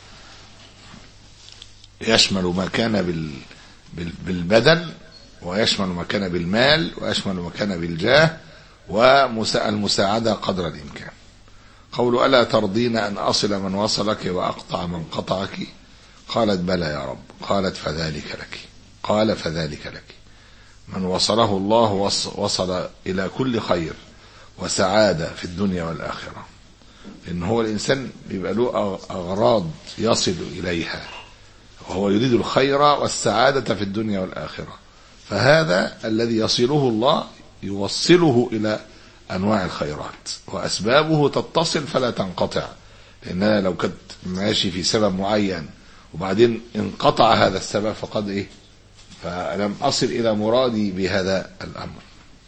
يشمل ما كان بال بالبدن، ويشمل ما كان بالمال، ويشمل ما كان بالجاه، والمساعدة قدر الإمكان. قول ألا ترضين أن أصل من وصلك وأقطع من قطعك؟ قالت بلى يا رب. قالت فذلك لك. قال فذلك لك. من وصله الله وصل إلى كل خير وسعادة في الدنيا والآخرة، لأن هو الإنسان بيبقى له أغراض يصل إليها، وهو يريد الخير والسعادة في الدنيا والآخرة، فهذا الذي يصله الله يوصله إلى أنواع الخيرات، وأسبابه تتصل فلا تنقطع. لأننا لو كنت ماشي في سبب معين وبعدين انقطع هذا السبب فقد إيه؟ فلم أصل إلى مرادي بهذا الأمر.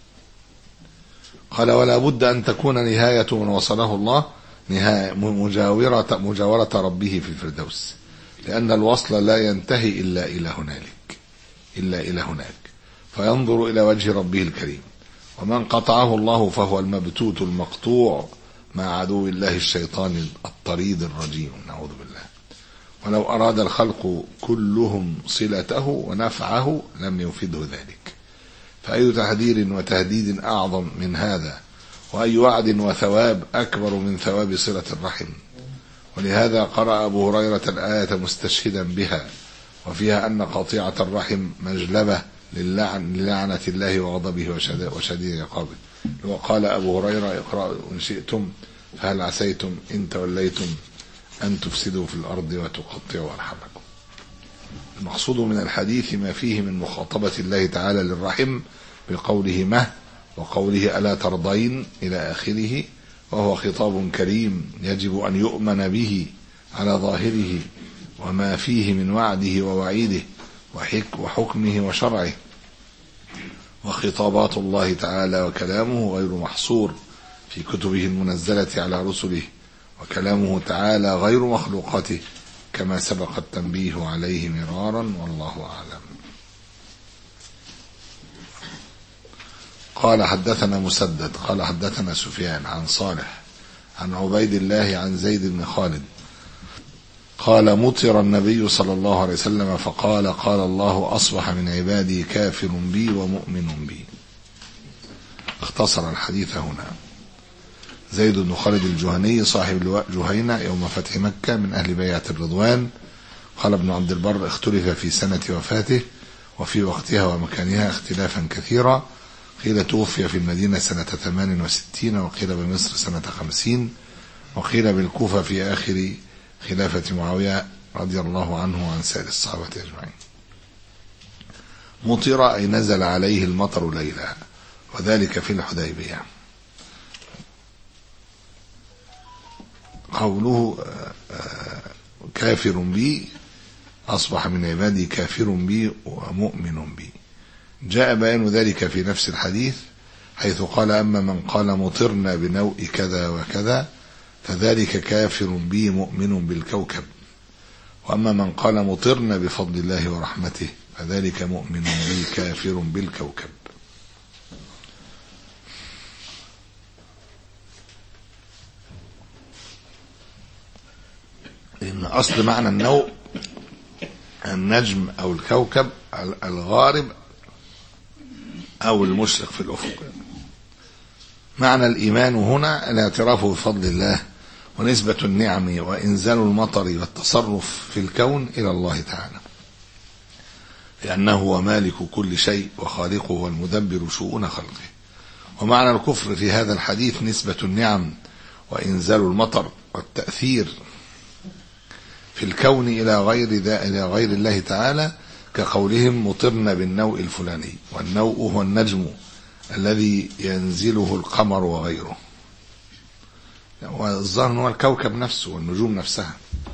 قال ولا بد أن تكون نهاية من وصله الله نهاية مجاورة, مجاورة ربه في الفردوس، لأن الوصل لا ينتهي إلا إلى هنالك إلا إلى هناك فينظر إلى وجه ربه الكريم. ومن قطعه الله فهو المبتوت المقطوع مع عدو الله الشيطان الطريد الرجيم، نعوذ بالله. ولو أراد الخلق كلهم صلته ونفعه لم يفيده ذلك. فأي تحذير وتهديد أعظم من هذا، وأي وعد وثواب أكبر من ثواب صلة الرحم. ولهذا قرأ أبو هريرة الآية مستشهدا بها، وفيها أن قطيعة الرحم مجلبة للعن للعنة الله وغضبه وشديد عقابه. وقال أبو هريرة: اقرأوا إن شئتم فهل عسيتم إن توليتم أن تفسدوا في الأرض وتقطعوا أرحامكم. المقصود من الحديث ما فيه من مخاطبة الله تعالى للرحم بقوله مه، وقوله ألا ترضين إلى آخره، وهو خطاب كريم يجب أن يؤمن به على ظاهره وما فيه من وعده ووعيده وحكمه وشرعه. وخطابات الله تعالى وكلامه غير محصور في كتبه المنزلة على رسله، وكلامه تعالى غير مخلوقاته كما سبق التنبيه عليه مرارا، والله أعلم. قال حدثنا مسدد قال حدثنا سفيان عن صالح عن عبيد الله عن زيد بن خالد قال: مطر النبي صلى الله عليه وسلم فقال: قال الله: أصبح من عبادي كافر بي ومؤمن بي. اختصر الحديث هنا. زيد بن خالد الجهني صاحب لواء جهينة يوم فتح مكة من أهل بيعة الرضوان. قال ابن عبد البر: اختلف في سنة وفاته وفي وقتها ومكانها اختلافا كثيرا، قيل توفي في المدينة سنة ثمان وستين، وقيل بمصر سنة خمسين، وقيل بالكوفة في آخر خلافة معاوية رضي الله عنه وعن سائر الصحابة أجمعين. مطر أي نزل عليه المطر ليلا، وذلك في الحديبية. قوله كافر بي، أصبح من عبادي كافر بي ومؤمن بي، جاء بيان ذلك في نفس الحديث، حيث قال: أما من قال مطرنا بنوء كذا وكذا فذلك كافر بي مؤمن بالكوكب، وأما من قال مطرنا بفضل الله ورحمته فذلك مؤمن بي كافر بالكوكب. إن أصل معنى النوء النجم أو الكوكب الغارب أو المشرق في الأفق. معنى الإيمان هنا الاعتراف بفضل الله ونسبة النعم وإنزال المطر والتصرف في الكون إلى الله تعالى، لأنه هو مالك كل شيء وخالقه والمدبر شؤون خلقه. ومعنى الكفر في هذا الحديث نسبة النعم وإنزال المطر والتأثير في الكون إلى غير إلى غير الله تعالى، كقولهم مطرنا بالنوء الفلاني، والنوء هو النجم الذي ينزله القمر وغيره، والظاهر هو الكوكب نفسه والنجوم نفسها.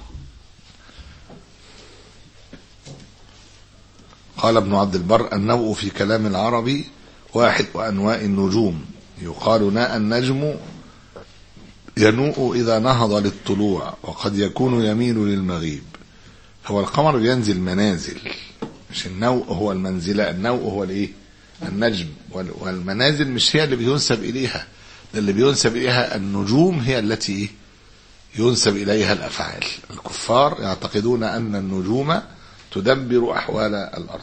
قال ابن عبد البر: النوء في كلام العربي واحد وأنواع النجوم، يقال ناء النجم ينوء إذا نهض للطلوع، وقد يكون يميل للمغيب. هو القمر ينزل منازل، مش النوء هو المنزلة، النوء هو الايه النجم، والمنازل مش هي اللي بينسب إليها، اللي بينسب إليها النجوم هي التي ينسب إليها الأفعال. الكفار يعتقدون أن النجوم تدبر أحوال الأرض،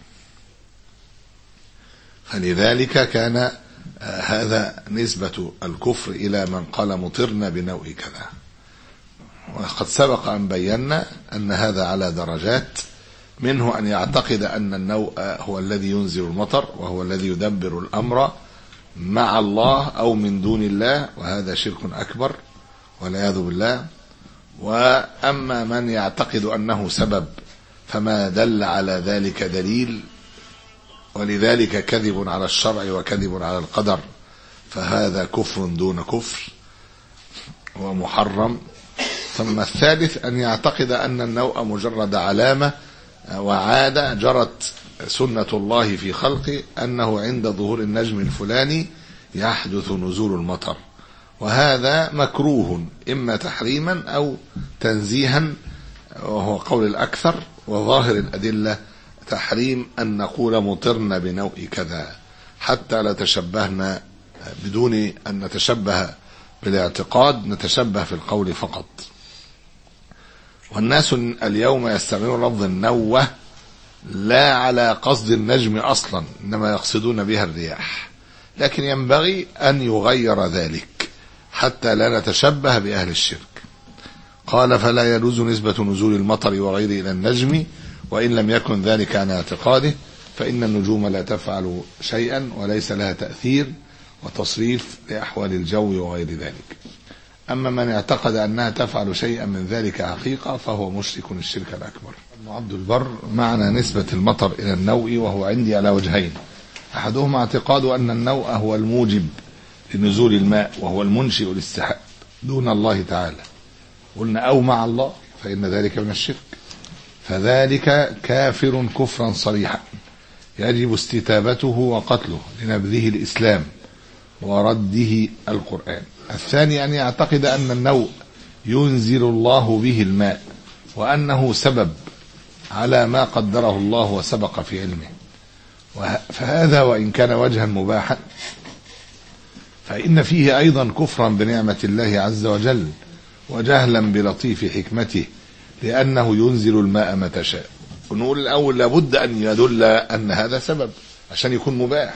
فلذلك كان هذا نسبة الكفر إلى من قال مطرنا بنوء كذا. وقد سبق أن بينا أن هذا على درجات، منه أن يعتقد أن النوء هو الذي ينزل المطر وهو الذي يدبر الأمر مع الله أو من دون الله، وهذا شرك أكبر والعياذ بالله. وأما من يعتقد أنه سبب فما دل على ذلك دليل، ولذلك كذب على الشرع وكذب على القدر، فهذا كفر دون كفر ومحرم. ثم الثالث أن يعتقد أن النوء مجرد علامة وعادة جرت سنة الله في خلقه، أنه عند ظهور النجم الفلاني يحدث نزول المطر، وهذا مكروه إما تحريما أو تنزيها، وهو قول الأكثر، وظاهر الأدلة تحريم أن نقول مطرنا بنوء كذا، حتى لا تشبهنا بدون أن نتشبه بالاعتقاد، نتشبه في القول فقط. والناس اليوم يستعملون لفظ النوة لا على قصد النجم أصلا، إنما يقصدون بها الرياح، لكن ينبغي أن يغير ذلك حتى لا نتشبه بأهل الشرك. قال فلا يجوز نسبة نزول المطر وغيره إلى النجم وإن لم يكن ذلك عن اعتقاده، فإن النجوم لا تفعل شيئا وليس لها تأثير وتصريف لأحوال الجو وغير ذلك. أما من اعتقد أنها تفعل شيئا من ذلك حقيقة فهو مشرك الشرك الأكبر. ابن عبد البر معنى نسبة المطر إلى النوء وهو عندي على وجهين، أحدهما اعتقاد أن النوء هو الموجب لنزول الماء وهو المنشئ للسحاب دون الله تعالى، قلنا أو مع الله، فإن ذلك من الشرك، فذلك كافر كفرا صريحا يجب استتابته وقتله لنبذه الإسلام ورده القرآن. الثاني أن يعتقد أن النوء ينزل الله به الماء وأنه سبب على ما قدره الله وسبق في علمه، فهذا وإن كان وجها مباحا فإن فيه أيضا كفرا بنعمة الله عز وجل وجهلا بلطيف حكمته، لأنه ينزل الماء متى شاء. ونقول الأول لابد أن يدل أن هذا سبب عشان يكون مباح.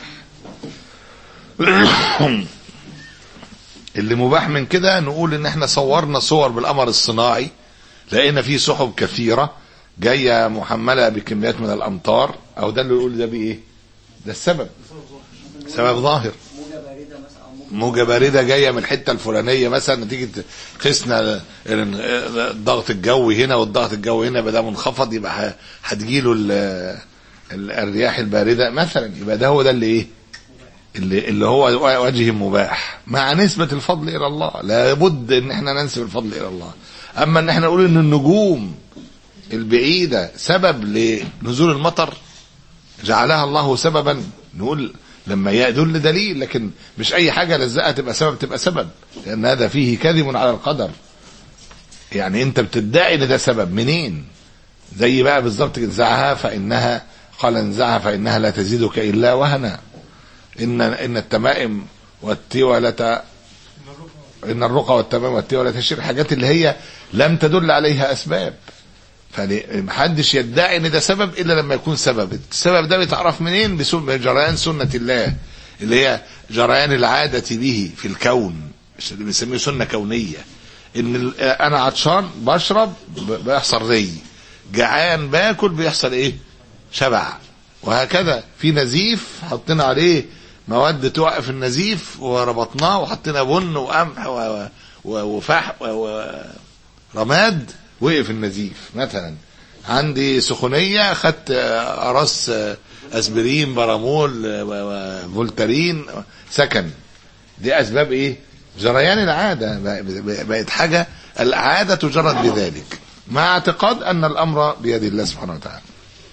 اللي مباح من كده نقول ان احنا صورنا صور بالقمر الصناعي، لقينا فيه سحب كثيرة جاية محملة بكميات من الأمطار، أو ده اللي يقول ده بإيه؟ ده السبب، سبب ظاهر. موجة باردة جاية من الحتة الفلانية مثلا نتيجة قسنا الضغط الجوي هنا والضغط الجوي هنا بدأ منخفض، يبقى هتجيله الرياح الباردة مثلا، يبقى ده هو ده اللي ايه اللي, اللي هو وجه مباح مع نسبة الفضل إلى الله. لابد ان احنا ننسب الفضل إلى الله. اما ان احنا نقول ان النجوم البعيدة سبب لنزول المطر جعلها الله سببا، نقول لما يدل دليل، لكن مش اي حاجة لزقها تبقى سبب تبقى سبب، لان هذا فيه كذب على القدر. يعني انت بتدعي ان ده سبب منين؟ زي بقى بالظبط انزعها فانها قال انزعها فانها لا تزيدك الا وهنا، ان ان التمائم والتولة ان الرقى والتمائم والتولة تشير حاجات اللي هي لم تدل عليها اسباب، فمحدش يدعي ان ده سبب الا لما يكون سبب. السبب ده بيتعرف منين؟ بجريان سنة الله اللي هي جريان العادة به في الكون، اللي بنسميه سنة كونية. ان انا عطشان بشرب بيحصل ري، جعان باكل بيحصل ايه؟ شبع. وهكذا في نزيف حطينا عليه مواد توقف النزيف وربطناه وحطينا بن وقمح وفحم ورماد وقف النزيف. مثلا عندي سخونية خدت قرص اسبرين برامول وفولتارين سكن. دي اسباب ايه؟ جريان العادة، بقت حاجة العادة تجرد بذلك، مع اعتقاد ان الامر بيد الله سبحانه وتعالى.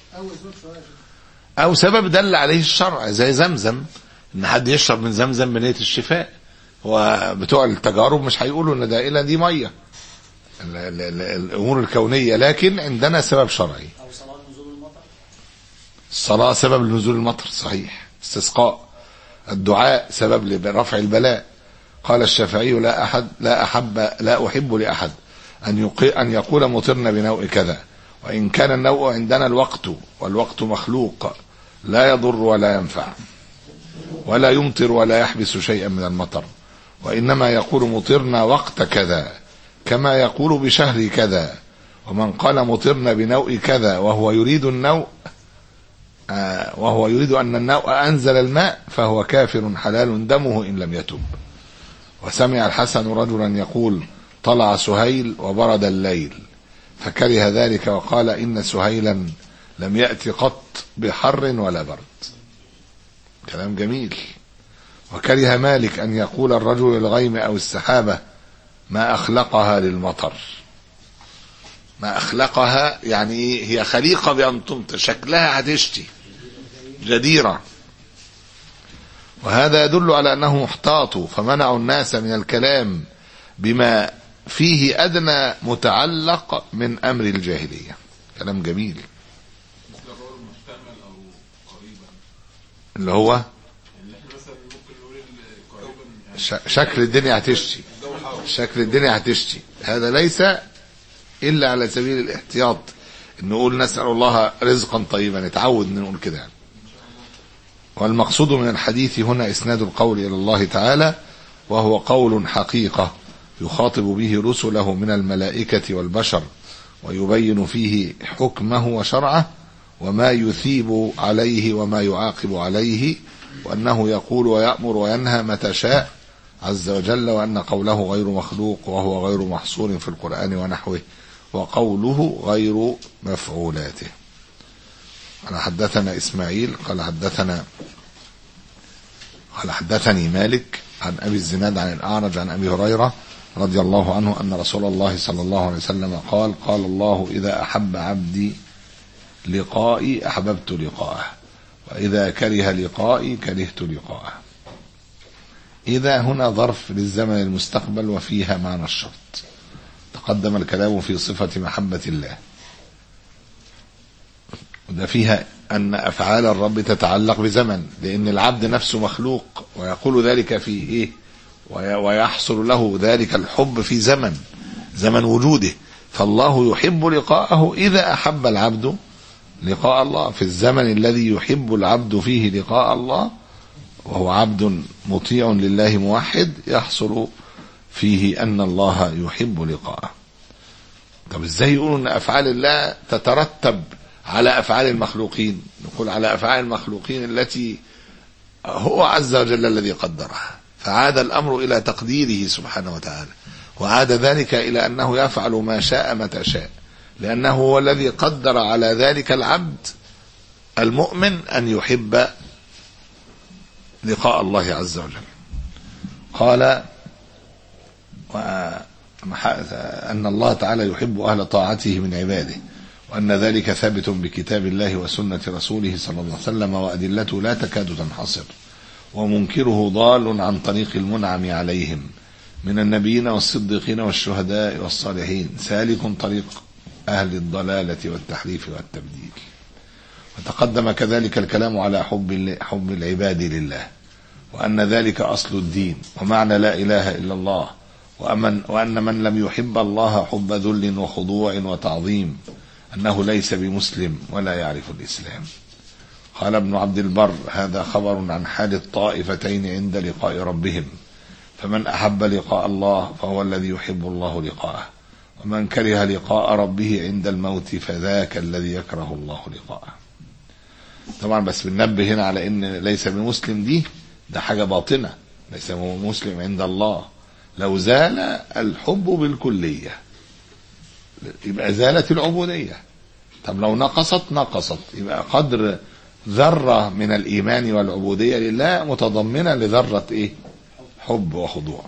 او سبب دل عليه الشرع زي زمزم، ان حد يشرب من زمزم بنية الشفاء، وبتوع التجارب مش هيقولوا ان ده الا دي مية الامور الكونية، لكن عندنا سبب شرعي. او صلاة نزول المطر، الصلاة سبب لنزول المطر صحيح، استسقاء، الدعاء سبب لرفع البلاء. قال الشافعي لا احد لا احب لا احب لاحد ان ان يقول مطرنا بنوء كذا، وان كان النوء عندنا الوقت، والوقت مخلوق لا يضر ولا ينفع ولا يمطر ولا يحبس شيئا من المطر، وانما يقول مطرنا وقت كذا كما يقول بشهر كذا. ومن قال مطرنا بنوء كذا وهو يريد النوء آه وهو يريد أن النوء أنزل الماء فهو كافر حلال دمه إن لم يتب. وسمع الحسن رجلا يقول طلع سهيل وبرد الليل فكره ذلك وقال إن سهيلا لم يأتي قط بحر ولا برد. كلام جميل. وكره مالك أن يقول الرجل الغيم أو السحابة ما أخلقها للمطر. ما أخلقها يعني هي خليقة بأن تمطر، شكلها هتشتي جديرة. وهذا يدل على أنه محتاط، فمنعوا الناس من الكلام بما فيه أدنى متعلق من أمر الجاهلية. كلام جميل. اللي هو شكل الدنيا هتشتي، شكل الدنيا هتشتي، هذا ليس إلا على سبيل الاحتياط، إن نقول نسأل الله رزقا طيبا، نتعود نقول كده. والمقصود من الحديث هنا إسناد القول إلى الله تعالى، وهو قول حقيقة يخاطب به رسله من الملائكة والبشر، ويبين فيه حكمه وشرعه وما يثيب عليه وما يعاقب عليه، وأنه يقول ويأمر وينهى متى شاء عز وجل، وأن قوله غير مخلوق وهو غير محصور في القرآن ونحوه، وقوله غير مفعولاته. قال حدثنا إسماعيل قال حدثنا قال حدثني مالك عن أبي الزناد عن الأعرج عن أبي هريرة رضي الله عنه أن رسول الله صلى الله عليه وسلم قال قال الله إذا أحب عبدي لقائي أحببت لقاءه، وإذا كره لقائي كرهت لقاءه. إذا هنا ظرف للزمن المستقبل وفيها معنى الشرط. تقدم الكلام في صفة محبة الله، وده فيها أن أفعال الرب تتعلق بزمن، لأن العبد نفسه مخلوق ويقول ذلك في إيه، ويحصل له ذلك الحب في زمن زمن وجوده. فالله يحب لقاءه إذا أحب العبد لقاء الله، في الزمن الذي يحب العبد فيه لقاء الله وهو عبد مطيع لله موحد، يحصل فيه أن الله يحب لقاءه. طب ازاي يقولوا أن أفعال الله تترتب على أفعال المخلوقين؟ نقول على أفعال المخلوقين التي هو عز وجل الذي قدرها، فعاد الأمر إلى تقديره سبحانه وتعالى، وعاد ذلك إلى أنه يفعل ما شاء متى شاء، لأنه هو الذي قدر على ذلك العبد المؤمن أن يحب لقاء الله عز وجل. قال أن الله تعالى يحب أهل طاعته من عباده، وأن ذلك ثابت بكتاب الله وسنة رسوله صلى الله عليه وسلم، وأدلته لا تكاد تنحصر، ومنكره ضال عن طريق المنعم عليهم من النبيين والصديقين والشهداء والصالحين، سالك طريق أهل الضلالة والتحريف والتبديل. وتقدم كذلك الكلام على حب حب العباد لله، وأن ذلك أصل الدين ومعنى لا إله إلا الله، وأمن وأن من لم يحب الله حب ذل وخضوع وتعظيم أنه ليس بمسلم ولا يعرف الإسلام. قال ابن عبد البر هذا خبر عن حال الطائفتين عند لقاء ربهم، فمن أحب لقاء الله فهو الذي يحب الله لقاءه، ومن كره لقاء ربه عند الموت فذاك الذي يكره الله لقاءه. طبعا بس بننبه هنا على ان ليس بمسلم دي ده حاجة باطنة، ليس مسلم عند الله. لو زال الحب بالكلية يبقى زالت العبودية. طب لو نقصت نقصت يبقى قدر ذرة من الإيمان والعبودية لله متضمنة لذرة إيه؟ حب وخضوع.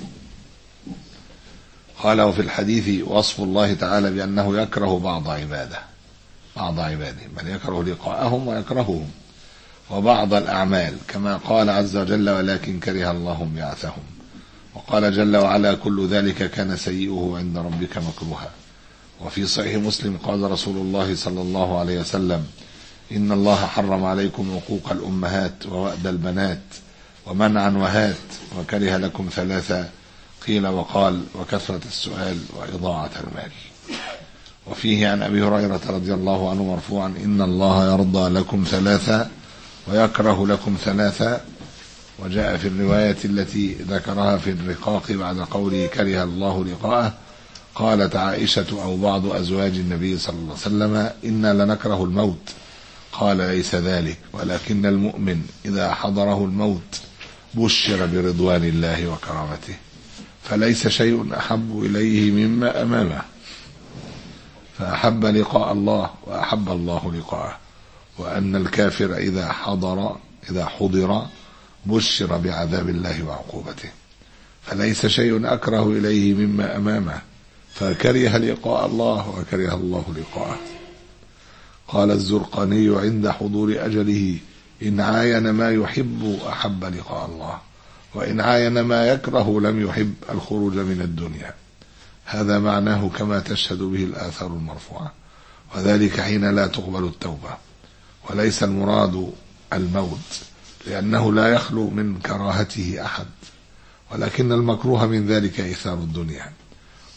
قال وفي الحديث وصف الله تعالى بأنه يكره بعض عباده بعض عباده بل يكره لقاءهم ويكرههم وبعض الأعمال، كما قال عز وجل ولكن كره الله بعثهم. وقال جل وعلا كل ذلك كان سيئه عند ربك مكروها. وفي صحيح مسلم قال رسول الله صلى الله عليه وسلم إن الله حرم عليكم عقوق الأمهات ووأد البنات ومنعا وهات وكره لكم ثلاثة قيل وقال وكثرة السؤال وإضاعة المال. وفيه عن أبي هريرة رضي الله عنه مرفوعا إن الله يرضى لكم ثلاثة ويكره لكم ثلاثة. وجاء في الرواية التي ذكرها في الرقاق بعد قوله كره الله لقاءه قالت عائشة أو بعض أزواج النبي صلى الله عليه وسلم إنا لنكره الموت، قال ليس ذلك ولكن المؤمن إذا حضره الموت بشر برضوان الله وكرامته، فليس شيء أحب إليه مما أمامه، فأحب لقاء الله وأحب الله لقاءه. وأن الكافر إذا حضر إذا حضر بشر بعذاب الله وعقوبته، فليس شيء أكره إليه مما أمامه، فكره لقاء الله وكره الله لقاءه. قال الزرقاني عند حضور أجله إن عاين ما يحب أحب لقاء الله، وإن عاين ما يكره لم يحب الخروج من الدنيا. هذا معناه كما تشهد به الآثار المرفوعة، وذلك حين لا تقبل التوبة. وليس المراد الموت لأنه لا يخلو من كراهته أحد، ولكن المكروه من ذلك إيثار الدنيا.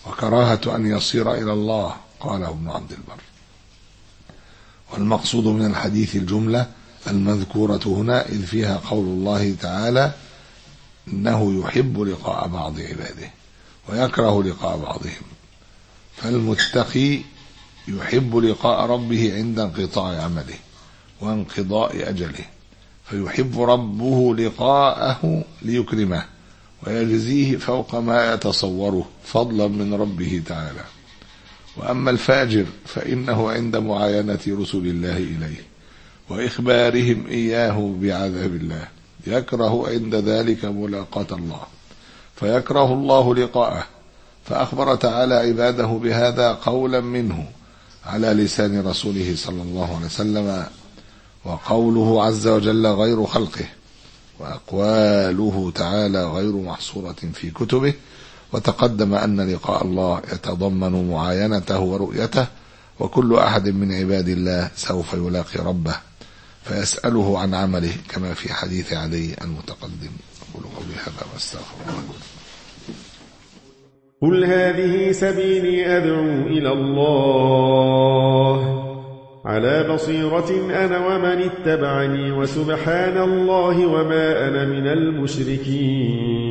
وكراهة أن يصير إلى الله، قاله ابن عبد البر. والمقصود من الحديث الجملة المذكورة هنا، إذ فيها قول الله تعالى إنه يحب لقاء بعض عباده ويكره لقاء بعضهم. فالمتقي يحب لقاء ربه عند انقطاع عمله وانقضاء أجله، فيحب ربه لقاءه ليكرمه ويجزيه فوق ما يتصوره فضلا من ربه تعالى. وأما الفاجر فإنه عند معاينة رسل الله إليه وإخبارهم إياه بعذاب الله يكره عند ذلك ملاقاة الله، فيكره الله لقاءه، فأخبر تعالى عباده بهذا قولا منه على لسان رسوله صلى الله عليه وسلم. وقوله عز وجل غير خلقه، وأقواله تعالى غير محصورة في كتبه. وتقدم أن لقاء الله يتضمن معاينته ورؤيته، وكل أحد من عباد الله سوف يلاقي ربه فيسأله عن عمله، كما في حديث علي المتقدم. أقول قولي هذا واستغفر الله. قل هذه سبيلي أدعو إلى الله على بصيرة أنا ومن اتبعني، وسبحان الله وما أنا من المشركين.